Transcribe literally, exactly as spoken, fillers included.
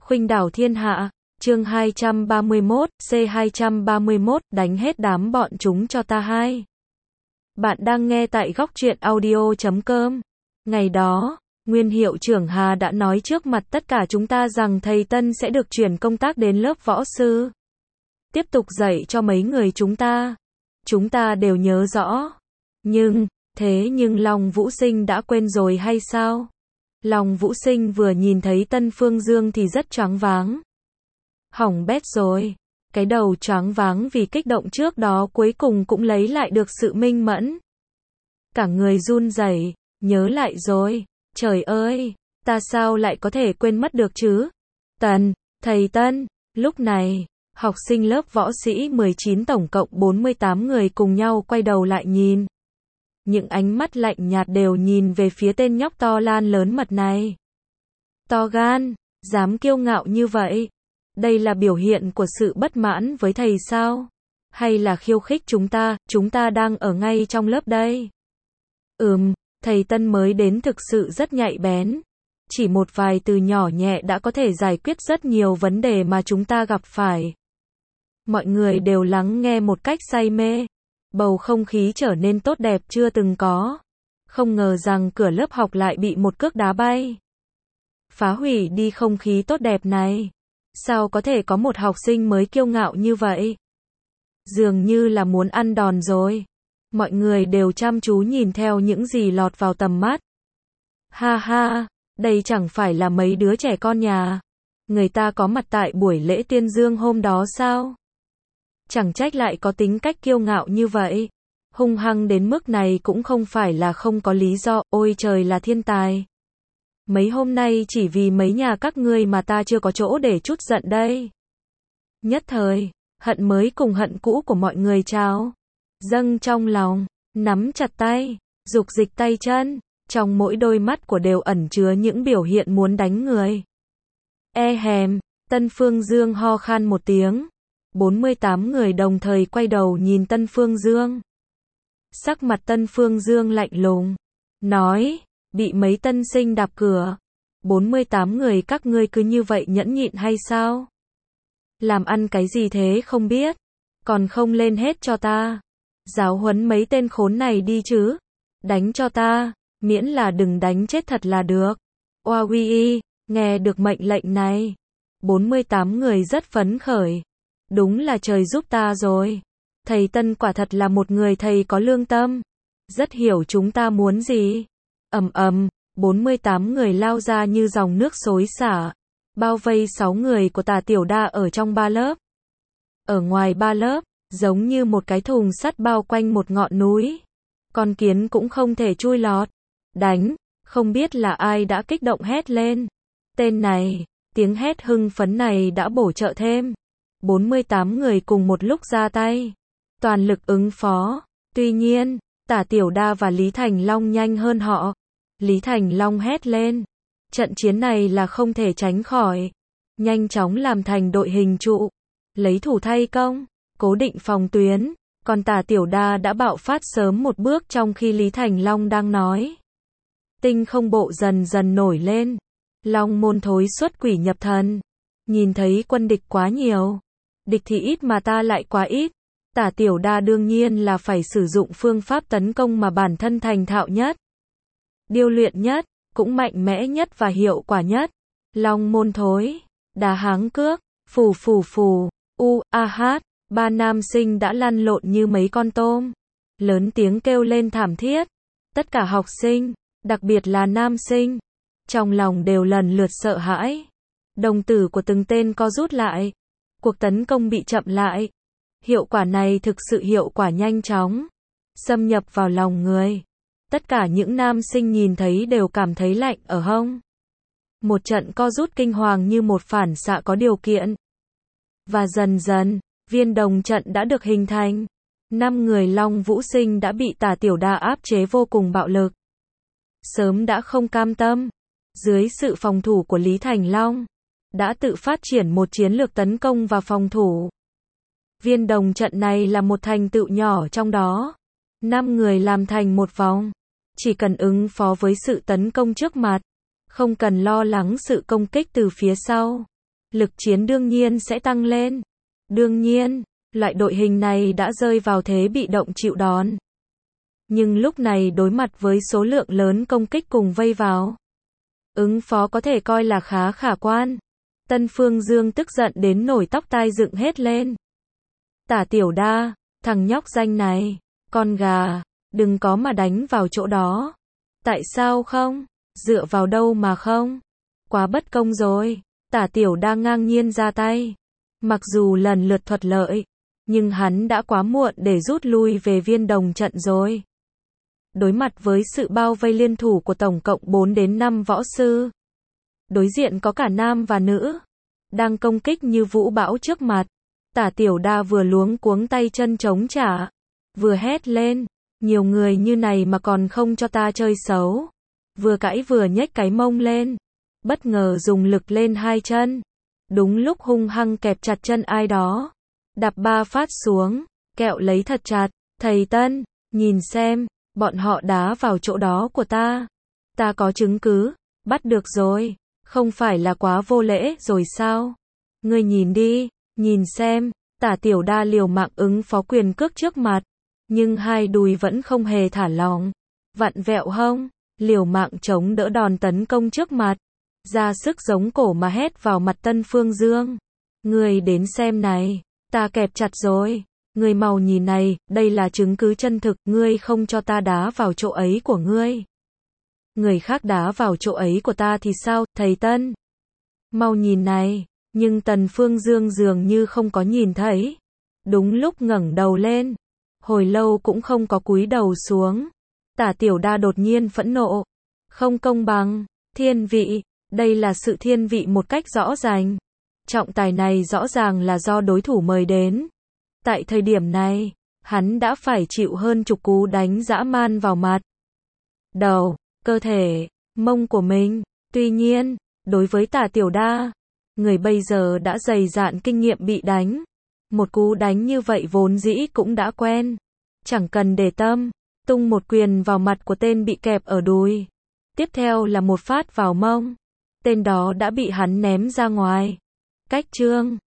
Khuynh đảo thiên hạ, chương hai trăm ba mươi mốt, C hai trăm ba mươi mốt, đánh hết đám bọn chúng cho ta hai. Bạn đang nghe tại góc truyện audio chấm com. Ngày đó, nguyên hiệu trưởng Hà đã nói trước mặt tất cả chúng ta rằng thầy Tân sẽ được chuyển công tác đến lớp võ sư. Tiếp tục dạy cho mấy người chúng ta. Chúng ta đều nhớ rõ. Nhưng, thế nhưng Long Vũ Sinh đã quên rồi hay sao? Long Vũ Sinh vừa nhìn thấy Tân Phương Dương thì rất choáng váng. Hỏng bét rồi. Cái đầu choáng váng vì kích động trước đó cuối cùng cũng lấy lại được sự minh mẫn. Cả người run rẩy, nhớ lại rồi. Trời ơi, ta sao lại có thể quên mất được chứ? Tần, thầy Tân, lúc này, học sinh lớp võ sĩ mười chín tổng cộng bốn mươi tám người cùng nhau quay đầu lại nhìn. Những ánh mắt lạnh nhạt đều nhìn về phía tên nhóc to lan lớn mật này. To gan, dám kiêu ngạo như vậy. Đây là biểu hiện của sự bất mãn với thầy sao? Hay là khiêu khích chúng ta, chúng ta đang ở ngay trong lớp đây? Ừm, thầy Tân mới đến thực sự rất nhạy bén. Chỉ một vài từ nhỏ nhẹ đã có thể giải quyết rất nhiều vấn đề mà chúng ta gặp phải. Mọi người đều lắng nghe một cách say mê. Bầu không khí trở nên tốt đẹp chưa từng có. Không ngờ rằng cửa lớp học lại bị một cước đá bay. Phá hủy đi không khí tốt đẹp này. Sao có thể có một học sinh mới kiêu ngạo như vậy? Dường như là muốn ăn đòn rồi. Mọi người đều chăm chú nhìn theo những gì lọt vào tầm mắt. Ha ha, đây chẳng phải là mấy đứa trẻ con nhà. Người ta có mặt tại buổi lễ tuyên dương hôm đó sao? Chẳng trách lại có tính cách kiêu ngạo như vậy. Hung hăng đến mức này cũng không phải là không có lý do, ôi trời là thiên tài. Mấy hôm nay chỉ vì mấy nhà các ngươi mà ta chưa có chỗ để trút giận đây. Nhất thời, hận mới cùng hận cũ của mọi người trào dâng trong lòng, nắm chặt tay, dục dịch tay chân, trong mỗi đôi mắt của đều ẩn chứa những biểu hiện muốn đánh người. E hèm, Tân Phương Dương ho khan một tiếng. bốn mươi tám người đồng thời quay đầu nhìn Tân Phương Dương. Sắc mặt Tân Phương Dương lạnh lùng, nói, bị mấy tân sinh đạp cửa. bốn mươi tám người các ngươi cứ như vậy nhẫn nhịn hay sao? Làm ăn cái gì thế không biết? Còn không lên hết cho ta. Giáo huấn mấy tên khốn này đi chứ. Đánh cho ta, miễn là đừng đánh chết thật là được. Oa uy y, nghe được mệnh lệnh này. bốn mươi tám người rất phấn khởi. Đúng là trời giúp ta rồi. Thầy Tân quả thật là một người thầy có lương tâm. Rất hiểu chúng ta muốn gì. Ầm ầm, bốn mươi tám người lao ra như dòng nước xối xả. Bao vây sáu người của Tả Tiểu Đa ở trong ba lớp. Ở ngoài ba lớp, giống như một cái thùng sắt bao quanh một ngọn núi. Con kiến cũng không thể chui lọt. Đánh, không biết là ai đã kích động hét lên. Tên này, tiếng hét hưng phấn này đã bổ trợ thêm. bốn mươi tám người cùng một lúc ra tay. Toàn lực ứng phó. Tuy nhiên, Tả Tiểu Đa và Lý Thành Long nhanh hơn họ. Lý Thành Long hét lên. Trận chiến này là không thể tránh khỏi. Nhanh chóng làm thành đội hình trụ. Lấy thủ thay công. Cố định phòng tuyến. Còn Tả Tiểu Đa đã bạo phát sớm một bước trong khi Lý Thành Long đang nói. Tinh không bộ dần dần nổi lên. Long môn thối xuất quỷ nhập thần. Nhìn thấy quân địch quá nhiều. Địch thì ít mà ta lại quá ít. Tả Tiểu Đa đương nhiên là phải sử dụng phương pháp tấn công mà bản thân thành thạo nhất. Điêu luyện nhất, cũng mạnh mẽ nhất và hiệu quả nhất. Long môn thối, đá háng cước, phù phù phù, u, a hát, ba nam sinh đã lăn lộn như mấy con tôm. Lớn tiếng kêu lên thảm thiết. Tất cả học sinh, đặc biệt là nam sinh, trong lòng đều lần lượt sợ hãi. Đồng tử của từng tên co rút lại. Cuộc tấn công bị chậm lại. Hiệu quả này thực sự hiệu quả nhanh chóng. Xâm nhập vào lòng người. Tất cả những nam sinh nhìn thấy đều cảm thấy lạnh ở hông. Một trận co rút kinh hoàng như một phản xạ có điều kiện. Và dần dần, viên đồng trận đã được hình thành. Năm người Long Vũ Sinh đã bị Tả Tiểu Đa áp chế vô cùng bạo lực. Sớm đã không cam tâm. Dưới sự phòng thủ của Lý Thành Long, đã tự phát triển một chiến lược tấn công và phòng thủ. Viên đồng trận này là một thành tựu nhỏ trong đó. Năm người làm thành một vòng. Chỉ cần ứng phó với sự tấn công trước mặt. Không cần lo lắng sự công kích từ phía sau. lực chiến đương nhiên sẽ tăng lên. Đương nhiên, loại đội hình này đã rơi vào thế bị động chịu đòn. Nhưng lúc này đối mặt với số lượng lớn công kích cùng vây vào, ứng phó có thể coi là khá khả quan. Tân Phương Dương tức giận đến nổi tóc tai dựng hết lên. Tả Tiểu Đa, thằng nhóc danh này, con gà, đừng có mà đánh vào chỗ đó. Tại sao không? Dựa vào đâu mà không? Quá bất công rồi. Tả Tiểu Đa ngang nhiên ra tay. Mặc dù lần lượt thuận lợi, nhưng hắn đã quá muộn để rút lui về viên đồng trận rồi. Đối mặt với sự bao vây liên thủ của tổng cộng bốn đến năm võ sư, đối diện có cả nam và nữ, đang công kích như vũ bão trước mặt. Tả Tiểu Đa vừa luống cuống tay chân chống trả, vừa hét lên, nhiều người như này mà còn không cho ta chơi xấu. Vừa cãi vừa nhếch cái mông lên, bất ngờ dùng lực lên hai chân. Đúng lúc hung hăng kẹp chặt chân ai đó, đạp ba phát xuống, kẹo lấy thật chặt. Thầy Tân, nhìn xem, bọn họ đá vào chỗ đó của ta. Ta có chứng cứ, bắt được rồi, không phải là quá vô lễ rồi sao? Ngươi nhìn đi, nhìn xem. Tả Tiểu Đa liều mạng ứng phó quyền cước trước mặt, nhưng hai đùi vẫn không hề thả lỏng, vặn vẹo hông, liều mạng chống đỡ đòn tấn công trước mặt, ra sức giống cổ mà hét vào mặt Tân Phương Dương. Ngươi đến xem này, ta kẹp chặt rồi, ngươi mau nhìn này, đây là chứng cứ chân thực, ngươi không cho ta đá vào chỗ ấy của ngươi. Người khác đá vào chỗ ấy của ta thì sao, thầy Tân? Mau nhìn này. Nhưng Tần Phương Dương dường như không có nhìn thấy. Đúng lúc ngẩng đầu lên, hồi lâu cũng không có cúi đầu xuống. Tả Tiểu Đa đột nhiên phẫn nộ. Không công bằng, thiên vị, đây là sự thiên vị một cách rõ ràng. Trọng tài này rõ ràng là do đối thủ mời đến. Tại thời điểm này, hắn đã phải chịu hơn chục cú đánh dã man vào mặt, đầu, cơ thể, mông của mình. Tuy nhiên, đối với Tả Tiểu Đa, người bây giờ đã dày dạn kinh nghiệm bị đánh. Một cú đánh như vậy vốn dĩ cũng đã quen. Chẳng cần để tâm, tung một quyền vào mặt của tên bị kẹp ở đùi. Tiếp theo là một phát vào mông. Tên đó đã bị hắn ném ra ngoài. Cách chương